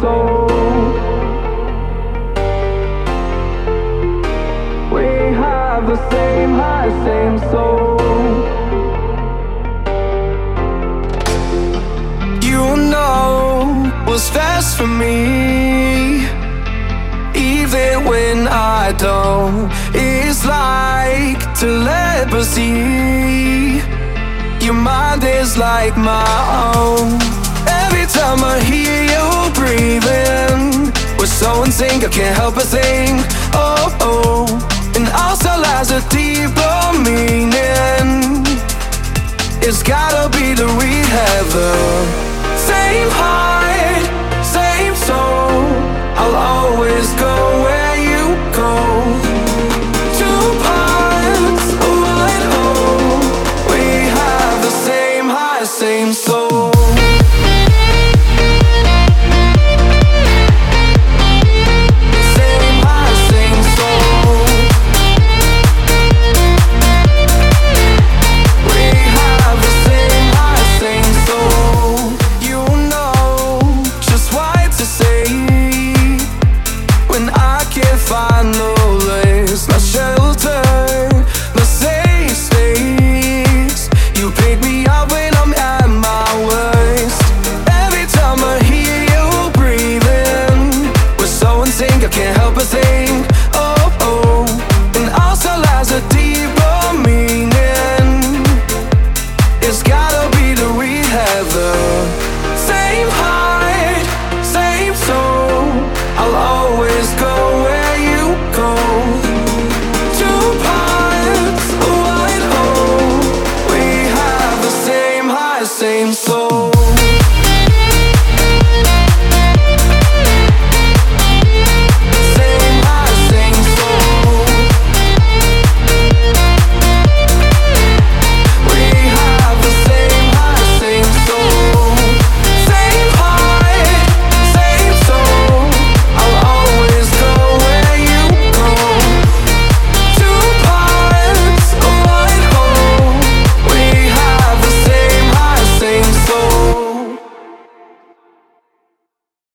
soul. We have the same heart, same soul. You know what's best for me, even when I don't. It's like telepathy. Your mind is like my own. Every time I hear you breathing, we're so in sync, I can't help but think, oh, oh. And also lies a deeper meaning. It's gotta be that we have the same heart, same soul. I'll always go where you go. Two parts of my whole. We have the same heart, same soul. Same heart, same soul. We have the same heart, same soul. You know just what to say when I can't find no place, my shelter, my safe space. You pick me up when I'm at my worst. Every time I hear you breathing, we're so in sync, I can't help but think, oh, oh. And also lies a deeper meaning. It's gotta be that we have the